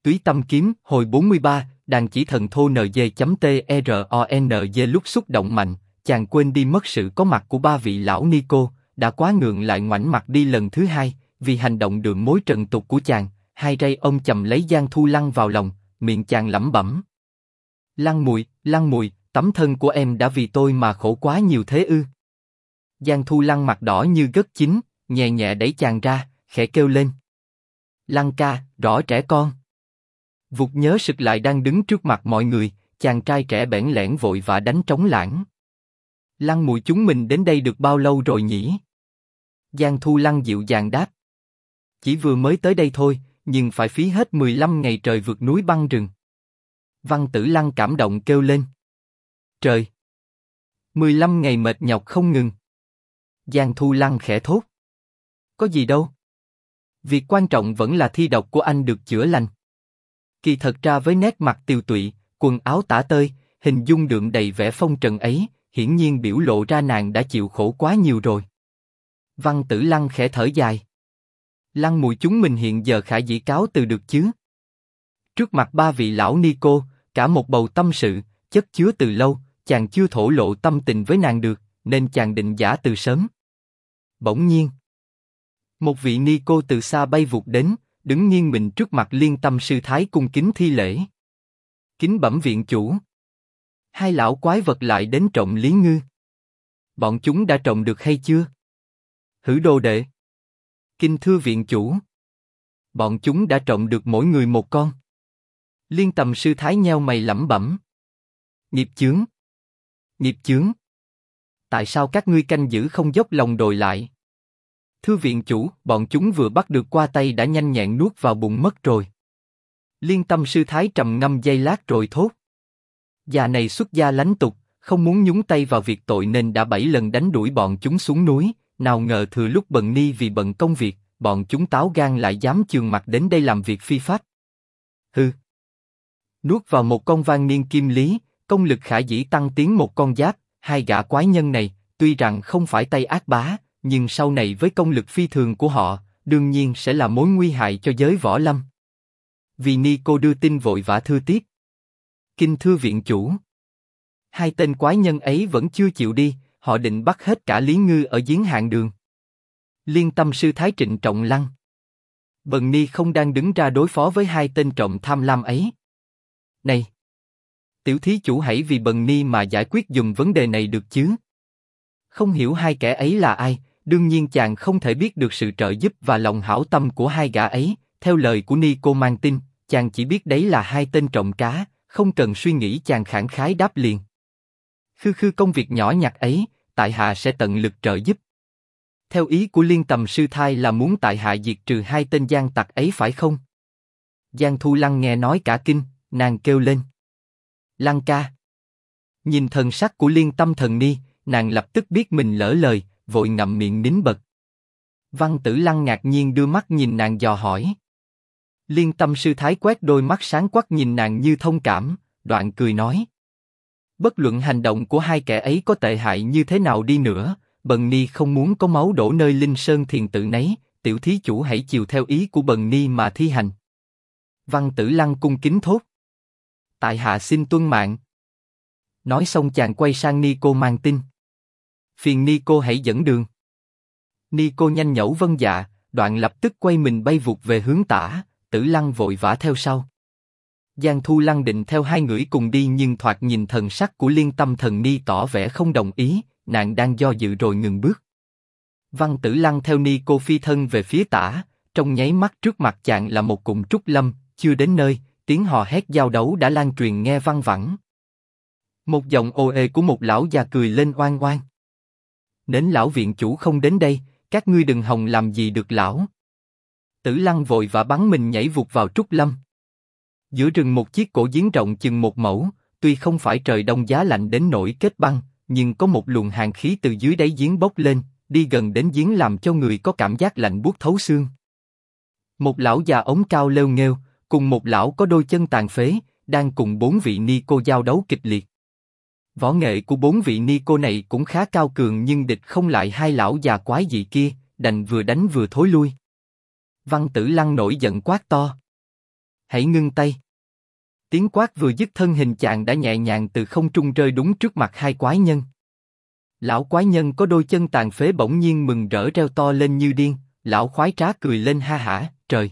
Túy Tâm Kiếm, hồi 43, đàn chỉ thần thô NG.TRONG lúc xúc động mạnh, chàng quên đi mất sự có mặt của ba vị lão ni cô, đã quá ngượng lại ngoảnh mặt đi lần thứ hai, vì hành động đường mối trần tục của chàng, hai tay ôm chầm lấy Giang Thu Lăng vào lòng, miệng chàng lẩm bẩm. Lăng Mùi, tấm thân của em đã vì tôi mà khổ quá nhiều thế ư? Giang Thu Lăng mặt đỏ như gất chín, nhẹ nhẹ đẩy chàng ra, khẽ kêu lên. Lăng ca, rõ trẻ con. Vụt nhớ sực lại đang đứng trước mặt mọi người, chàng trai trẻ bẽn lẽn vội vã đánh trống lãng. Lăng Mùi, chúng mình đến đây được bao lâu rồi nhỉ? Giang Thu Lăng dịu dàng đáp. Chỉ vừa mới tới đây thôi, nhưng phải phí hết 15 ngày trời vượt núi băng rừng. Văn Tử Lăng cảm động kêu lên. Trời! 15 ngày mệt nhọc không ngừng. Giang Thu Lăng khẽ thốt. Có gì đâu. Việc quan trọng vẫn là thi độc của anh được chữa lành. Kỳ thật ra với nét mặt tiều tụy, quần áo tả tơi, hình dung đượm đầy vẻ phong trần ấy, hiển nhiên biểu lộ ra nàng đã chịu khổ quá nhiều rồi. Văn Tử Lăng khẽ thở dài. Lăng Mùi, chúng mình hiện giờ khả dĩ cáo từ được chứ? Trước mặt ba vị lão ni cô, cả một bầu tâm sự, chất chứa từ lâu, chàng chưa thổ lộ tâm tình với nàng được, nên chàng định giã từ sớm. Bỗng nhiên, một vị ni cô từ xa bay vụt đến, đứng nghiêng mình trước mặt Liên Tâm sư thái cung kính thi lễ. Kính bẩm viện chủ. Hai lão quái vật lại đến trộm Lý Ngư. Bọn chúng đã trộm được hay chưa? Hử đồ đệ. Kinh thưa viện chủ. Bọn chúng đã trộm được mỗi người một con. Liên Tâm sư thái nheo mày lẩm bẩm. Nghiệp chướng. Nghiệp chướng. Tại sao các ngươi canh giữ không dốc lòng đòi lại? Thưa viện chủ, bọn chúng vừa bắt được qua tay đã nhanh nhẹn nuốt vào bụng mất rồi. Liên Tâm sư thái trầm ngâm giây lát rồi thốt. Già này xuất gia lánh tục, không muốn nhúng tay vào việc tội nên đã 7 lần đánh đuổi bọn chúng xuống núi, nào ngờ thừa lúc bần ni vì bận công việc, bọn chúng táo gan lại dám chườn mặt đến đây làm việc phi pháp. Hừ. Nuốt vào một con vang niên kim lý, công lực khả dĩ tăng tiến một con giáp, hai gã quái nhân này, tuy rằng không phải tay ác bá, nhưng sau này với công lực phi thường của họ, đương nhiên sẽ là mối nguy hại cho giới võ lâm. Vì ni cô đưa tin vội vã thưa tiếp. Kinh thưa viện chủ. Hai tên quái nhân ấy vẫn chưa chịu đi, họ định bắt hết cả Lý Ngư ở giếng Hạng Đường. Liên Tâm sư thái trịnh trọng lăng. Bần ni không đang đứng ra đối phó với hai tên trộm tham lam ấy. Này! Tiểu thí chủ hãy vì bần ni mà giải quyết dùm vấn đề này được chứ? Không hiểu hai kẻ ấy là ai, đương nhiên chàng không thể biết được sự trợ giúp và lòng hảo tâm của hai gã ấy. Theo lời của ni cô mang tin, chàng chỉ biết đấy là hai tên trộm cá, không cần suy nghĩ chàng khẳng khái đáp liền. Khư công việc nhỏ nhặt ấy, tại hạ sẽ tận lực trợ giúp. Theo ý của Liên Tầm sư thái là muốn tại hạ diệt trừ hai tên gian tặc ấy phải không? Giang Thu Lăng nghe nói cả kinh, nàng kêu lên. Lăng ca. Nhìn thần sắc của Liên Tâm thần ni, nàng lập tức biết mình lỡ lời, vội ngậm miệng nín bật. Văn Tử Lăng ngạc nhiên đưa mắt nhìn nàng dò hỏi. Liên Tâm sư thái quét đôi mắt sáng quắc nhìn nàng như thông cảm, đoạn cười nói. Bất luận hành động của hai kẻ ấy có tệ hại như thế nào đi nữa, bần ni không muốn có máu đổ nơi Linh Sơn thiền tự nấy, tiểu thí chủ hãy chiều theo ý của bần ni mà thi hành. Văn Tử Lăng cung kính thốt. Tại hạ xin tuân mạng. Nói xong chàng quay sang ni cô mang tin. Phiền ni cô hãy dẫn đường. Ni cô nhanh nhẩu vâng dạ, đoạn lập tức quay mình bay vụt về hướng tả, Tử Lăng vội vã theo sau. Giang Thu Lăng định theo hai người cùng đi nhưng thoạt nhìn thần sắc của Liên Tâm thần ni tỏ vẻ không đồng ý, nàng đang do dự rồi ngừng bước. Văn Tử Lăng theo ni cô phi thân về phía tả, trong nháy mắt trước mặt chàng là một cụm trúc lâm, chưa đến nơi, tiếng hò hét giao đấu đã lan truyền nghe văng vẳng. Một giọng ồ ề của một lão già cười lên oan oan. Nến lão viện chủ không đến đây, các ngươi đừng hòng làm gì được lão. Tử Lăng vội vã bắn mình nhảy vụt vào trúc lâm. Giữa rừng một chiếc cổ giếng rộng chừng 1 mẫu, tuy không phải trời đông giá lạnh đến nỗi kết băng, nhưng có một luồng hàn khí từ dưới đáy giếng bốc lên, đi gần đến giếng làm cho người có cảm giác lạnh buốt thấu xương. Một lão già ống cao lêu nghêu, cùng một lão có đôi chân tàn phế, đang cùng 4 vị ni cô giao đấu kịch liệt. Võ nghệ của 4 vị ni cô này cũng khá cao cường nhưng địch không lại hai lão già quái dị kia, đành vừa đánh vừa thối lui. Văn Tử Lăng nổi giận quát to. Hãy ngưng tay. Tiếng quát vừa dứt, thân hình chàng đã nhẹ nhàng từ không trung rơi đúng trước mặt hai quái nhân. Lão quái nhân có đôi chân tàn phế bỗng nhiên mừng rỡ reo to lên như điên, lão khoái trá cười lên ha hả, trời!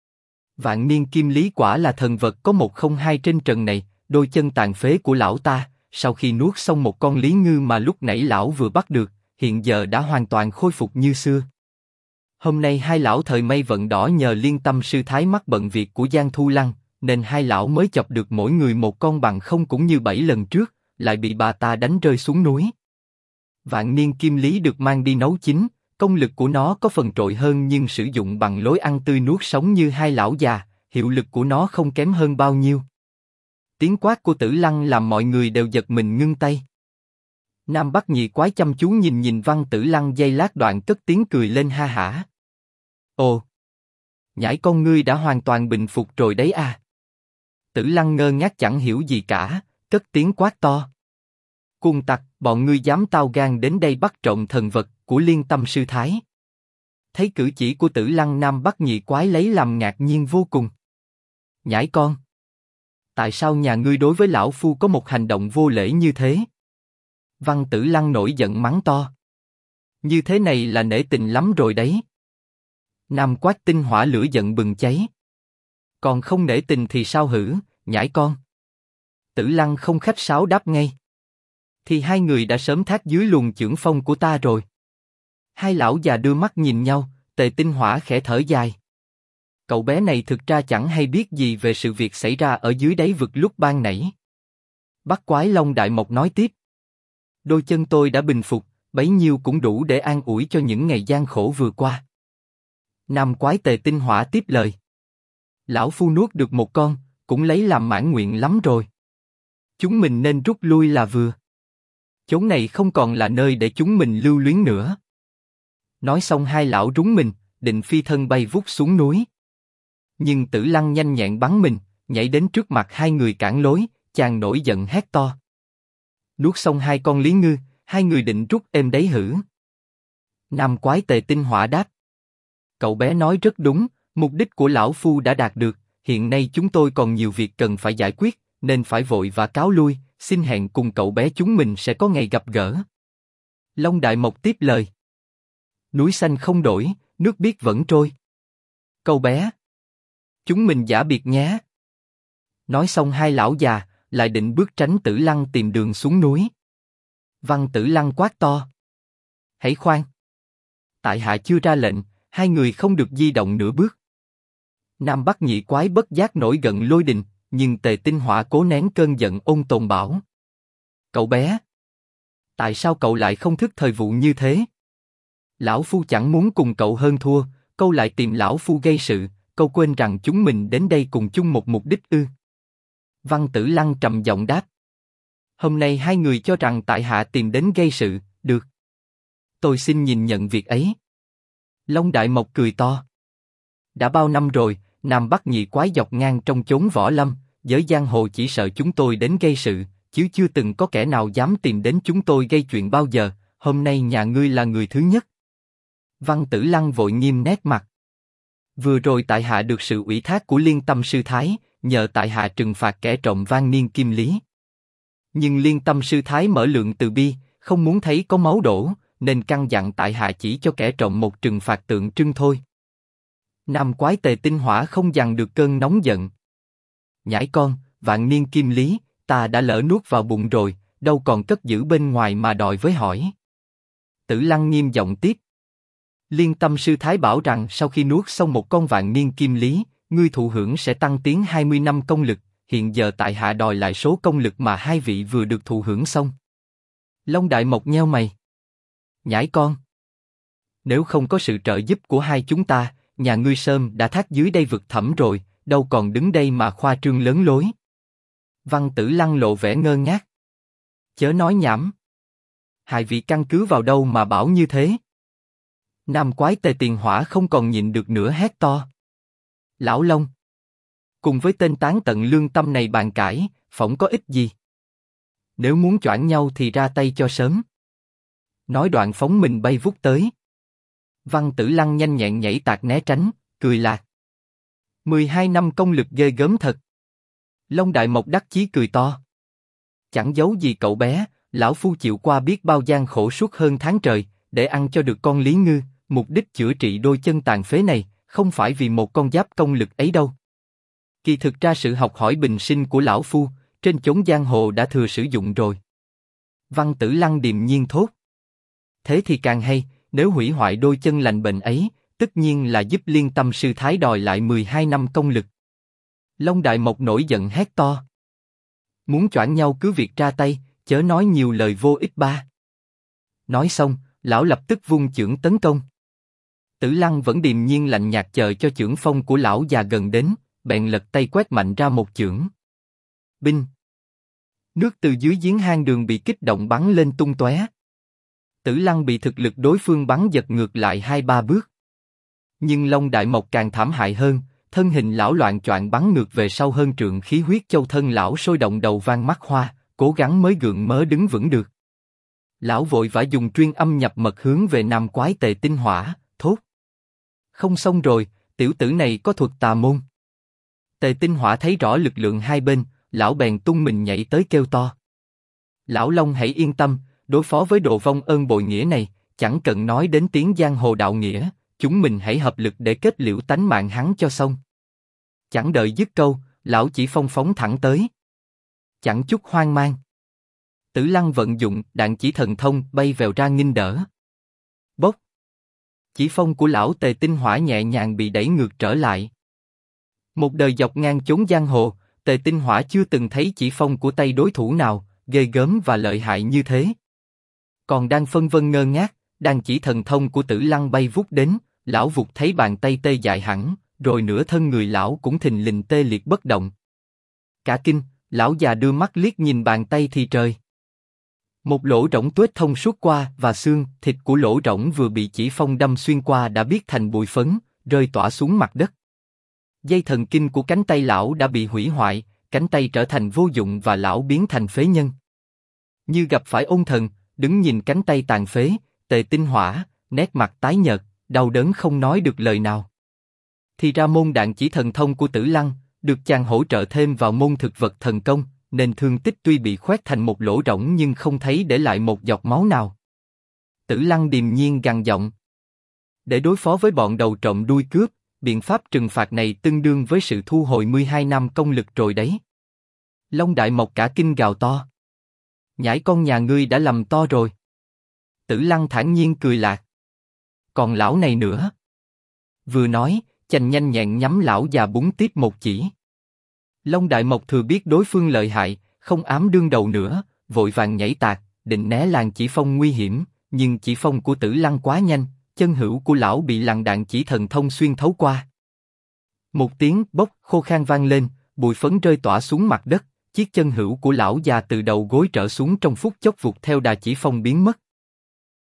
Vạn niên kim lý quả là thần vật có một không hai trên trần này, đôi chân tàn phế của lão ta, sau khi nuốt xong một con lý ngư mà lúc nãy lão vừa bắt được, hiện giờ đã hoàn toàn khôi phục như xưa. Hôm nay hai lão thời mây vận đỏ nhờ Liên Tâm sư thái mắc bận việc của Giang Thu Lăng, nên hai lão mới chọc được mỗi người một con, bằng không cũng như 7 lần trước, lại bị bà ta đánh rơi xuống núi. Vạn niên kim lý được mang đi nấu chín, công lực của nó có phần trội hơn, nhưng sử dụng bằng lối ăn tươi nuốt sống như hai lão già, hiệu lực của nó không kém hơn bao nhiêu. Tiếng quát của Tử Lăng làm mọi người đều giật mình ngưng tay. Nam Bắc nhị quái chăm chú nhìn Văn Tử Lăng giây lát, đoạn cất tiếng cười lên ha hả. Ồ! Nhãi con ngươi đã hoàn toàn bình phục rồi đấy à? Tử Lăng ngơ ngác chẳng hiểu gì cả, cất tiếng quát to. Cuồng tặc, bọn ngươi dám tao gan đến đây bắt trộm thần vật của Liên Tâm sư thái. Thấy cử chỉ của Tử Lăng, Nam Bắc nhị quái lấy làm ngạc nhiên vô cùng. Nhãi con! Tại sao nhà ngươi đối với lão phu có một hành động vô lễ như thế? Văn Tử Lăng nổi giận mắng to. Như thế này là nể tình lắm rồi đấy. Nam Quách Tinh hỏa lửa giận bừng cháy. Còn không nể tình thì sao hử, nhãi con? Tử Lăng không khách sáo đáp ngay. Thì hai người đã sớm thác dưới luồng chưởng phong của ta rồi. Hai lão già đưa mắt nhìn nhau, Tề Tinh hỏa khẽ thở dài. Cậu bé này thực ra chẳng hay biết gì về sự việc xảy ra ở dưới đáy vực lúc ban nãy. Bắt quái Long Đại Mộc nói tiếp. Đôi chân tôi đã bình phục, bấy nhiêu cũng đủ để an ủi cho những ngày gian khổ vừa qua. Nam quái Tề Tinh hỏa tiếp lời. Lão phu nuốt được một con, cũng lấy làm mãn nguyện lắm rồi. Chúng mình nên rút lui là vừa. Chốn này không còn là nơi để chúng mình lưu luyến nữa. Nói xong hai lão rúng mình, định phi thân bay vút xuống núi. Nhưng Tử Lăng nhanh nhẹn bắn mình, nhảy đến trước mặt hai người cản lối, chàng nổi giận hét to. Nuốt xong hai con lý ngư, hai người định rút êm đấy hử? Nam quái Tề Tinh hỏa đáp. Cậu bé nói rất đúng, mục đích của lão phu đã đạt được, hiện nay chúng tôi còn nhiều việc cần phải giải quyết, nên phải vội và cáo lui, xin hẹn cùng cậu bé chúng mình sẽ có ngày gặp gỡ. Long Đại Mộc tiếp lời. Núi xanh không đổi, nước biếc vẫn trôi. Cậu bé, chúng mình giả biệt nhé. Nói xong hai lão già lại định bước tránh Tử Lăng tìm đường xuống núi. Văn Tử Lăng quát to. Hãy khoan. Tại hạ chưa ra lệnh, hai người không được di động nửa bước. Nam Bắc nhị quái bất giác nổi giận lôi đình, nhưng Tề Tinh hỏa cố nén cơn giận ôn tồn bảo. Cậu bé, tại sao cậu lại không thức thời vụ như thế? Lão phu chẳng muốn cùng cậu hơn thua, câu lại tìm lão phu gây sự, câu quên rằng chúng mình đến đây cùng chung một mục đích ư? Văn Tử Lăng trầm giọng đáp. Hôm nay hai người cho rằng tại hạ tìm đến gây sự, được. Tôi xin nhìn nhận việc ấy. Long Đại Mộc cười to. Đã bao năm rồi, Nam Bắc nhị quái dọc ngang trong chốn võ lâm, giới giang hồ chỉ sợ chúng tôi đến gây sự, chứ chưa từng có kẻ nào dám tìm đến chúng tôi gây chuyện bao giờ, hôm nay nhà ngươi là người thứ nhất. Văn Tử Lăng vội nghiêm nét mặt. Vừa rồi tại hạ được sự ủy thác của Liên Tâm sư thái, nhờ tại hạ trừng phạt kẻ trộm Vạn niên kim lý. Nhưng Liên Tâm sư thái mở lượng từ bi, không muốn thấy có máu đổ, nên căn dặn tại hạ chỉ cho kẻ trộm một trừng phạt tượng trưng thôi. Nam quái Tề Tinh hỏa không dằn được cơn nóng giận. Nhãi con, Vạn niên kim lý, ta đã lỡ nuốt vào bụng rồi, đâu còn cất giữ bên ngoài mà đòi với hỏi. Tử Lăng nghiêm giọng tiếp. Liên Tâm sư thái bảo rằng sau khi nuốt xong một con Vạn niên kim lý, ngươi thụ hưởng sẽ tăng tiến 20 năm công lực, hiện giờ tại hạ đòi lại số công lực mà hai vị vừa được thụ hưởng xong. Long Đại Mộc nheo mày. Nhãi con, nếu không có sự trợ giúp của hai chúng ta, nhà ngươi sớm đã thác dưới đây vực thẳm rồi, đâu còn đứng đây mà khoa trương lớn lối. Văn Tử Lăng lộ vẻ ngơ ngác. Chớ nói nhảm. Hai vị căn cứ vào đâu mà bảo như thế? Nam quái Tề Tiền hỏa không còn nhịn được nữa hét to. Lão Long, cùng với tên tán tận lương tâm này bàn cãi, phỏng có ích gì? Nếu muốn choảng nhau thì ra tay cho sớm. Nói đoạn phóng mình bay vút tới. Văn Tử Lăng nhanh nhẹn nhảy tạt né tránh, cười lạc. 12 năm công lực ghê gớm thật. Long Đại Mộc đắc chí cười to. Chẳng giấu gì cậu bé, lão phu chịu qua biết bao gian khổ suốt hơn tháng trời, để ăn cho được con Lý Ngư, mục đích chữa trị đôi chân tàn phế này, không phải vì một con giáp công lực ấy đâu. Kỳ thực ra sự học hỏi bình sinh của lão phu, trên chốn giang hồ đã thừa sử dụng rồi. Văn Tử Lăng điềm nhiên thốt. Thế thì càng hay, nếu hủy hoại đôi chân lành bệnh ấy, tất nhiên là giúp Liên Tâm sư thái đòi lại 12 năm công lực. Long Đại Mộc nổi giận hét to. Muốn choảng nhau cứ việc ra tay, chớ nói nhiều lời vô ích ba. Nói xong, lão lập tức vung chưởng tấn công. Tử Lăng vẫn điềm nhiên lạnh nhạt chờ cho chưởng phong của lão già gần đến, bèn lật tay quét mạnh ra một chưởng. Binh! Nước từ dưới giếng hang đường bị kích động bắn lên tung tóe. Tử Lăng bị thực lực đối phương bắn giật ngược lại 2-3 bước. Nhưng Long Đại Mộc càng thảm hại hơn, thân hình lão loạng choạng bắn ngược về sau hơn trượng, khí huyết châu thân lão sôi động, đầu vang mắt hoa, cố gắng mới gượng mớ đứng vững được. Lão vội vã dùng truyền âm nhập mật hướng về nam quái Tề Tinh Hỏa, thốt. Không xong rồi, tiểu tử này có thuật tà môn. Tề Tinh Hỏa thấy rõ lực lượng hai bên, lão bèn tung mình nhảy tới kêu to. Lão Long hãy yên tâm, đối phó với độ vong ơn bội nghĩa này, chẳng cần nói đến tiếng giang hồ đạo nghĩa, chúng mình hãy hợp lực để kết liễu tánh mạng hắn cho xong. Chẳng đợi dứt câu, lão chỉ phong phóng thẳng tới. Chẳng chút hoang mang. Tử Lăng vận dụng đạn chỉ thần thông bay vèo ra nghênh đỡ. Bốc! Chỉ phong của lão Tề Tinh Hỏa nhẹ nhàng bị đẩy ngược trở lại. Một đời dọc ngang chốn giang hồ, Tề Tinh Hỏa chưa từng thấy chỉ phong của tay đối thủ nào ghê gớm và lợi hại như thế. Còn đang phân vân ngơ ngác, đàn chỉ thần thông của Tử Lăng bay vút đến, lão vụt thấy bàn tay tê dại hẳn, rồi nửa thân người lão cũng thình lình tê liệt bất động. Cả kinh, lão già đưa mắt liếc nhìn bàn tay thì trời. Một lỗ rỗng tuếch thông suốt qua và xương thịt của lỗ rỗng vừa bị chỉ phong đâm xuyên qua đã biến thành bụi phấn, rơi tỏa xuống mặt đất. Dây thần kinh của cánh tay lão đã bị hủy hoại, cánh tay trở thành vô dụng và lão biến thành phế nhân. Như gặp phải ôn thần, đứng nhìn cánh tay tàn phế, Tề Tinh Hỏa, nét mặt tái nhợt, đau đớn không nói được lời nào. Thì ra môn đạn chỉ thần thông của Tử Lăng, được chàng hỗ trợ thêm vào môn thực vật thần công, nên thương tích tuy bị khoét thành một lỗ rỗng nhưng không thấy để lại một giọt máu nào. Tử Lăng điềm nhiên gằn giọng. Để đối phó với bọn đầu trộm đuôi cướp, biện pháp trừng phạt này tương đương với sự thu hồi 12 năm công lực rồi đấy. Long Đại Mộc cả kinh gào to. Nhãi con nhà ngươi đã lầm to rồi. Tử Lăng thản nhiên cười lạc. Còn lão này nữa. Vừa nói, chành nhanh nhẹn nhắm lão già búng tiếp một chỉ. Long Đại Mộc thừa biết đối phương lợi hại, không ám đương đầu nữa, vội vàng nhảy tạc, định né làn chỉ phong nguy hiểm, nhưng chỉ phong của Tử Lăng quá nhanh, chân hữu của lão bị làn đạn chỉ thần thông xuyên thấu qua. Một tiếng bốc khô khan vang lên, bụi phấn rơi tỏa xuống mặt đất, chiếc chân hữu của lão già từ đầu gối trở xuống trong phút chốc vụt theo đà chỉ phong biến mất.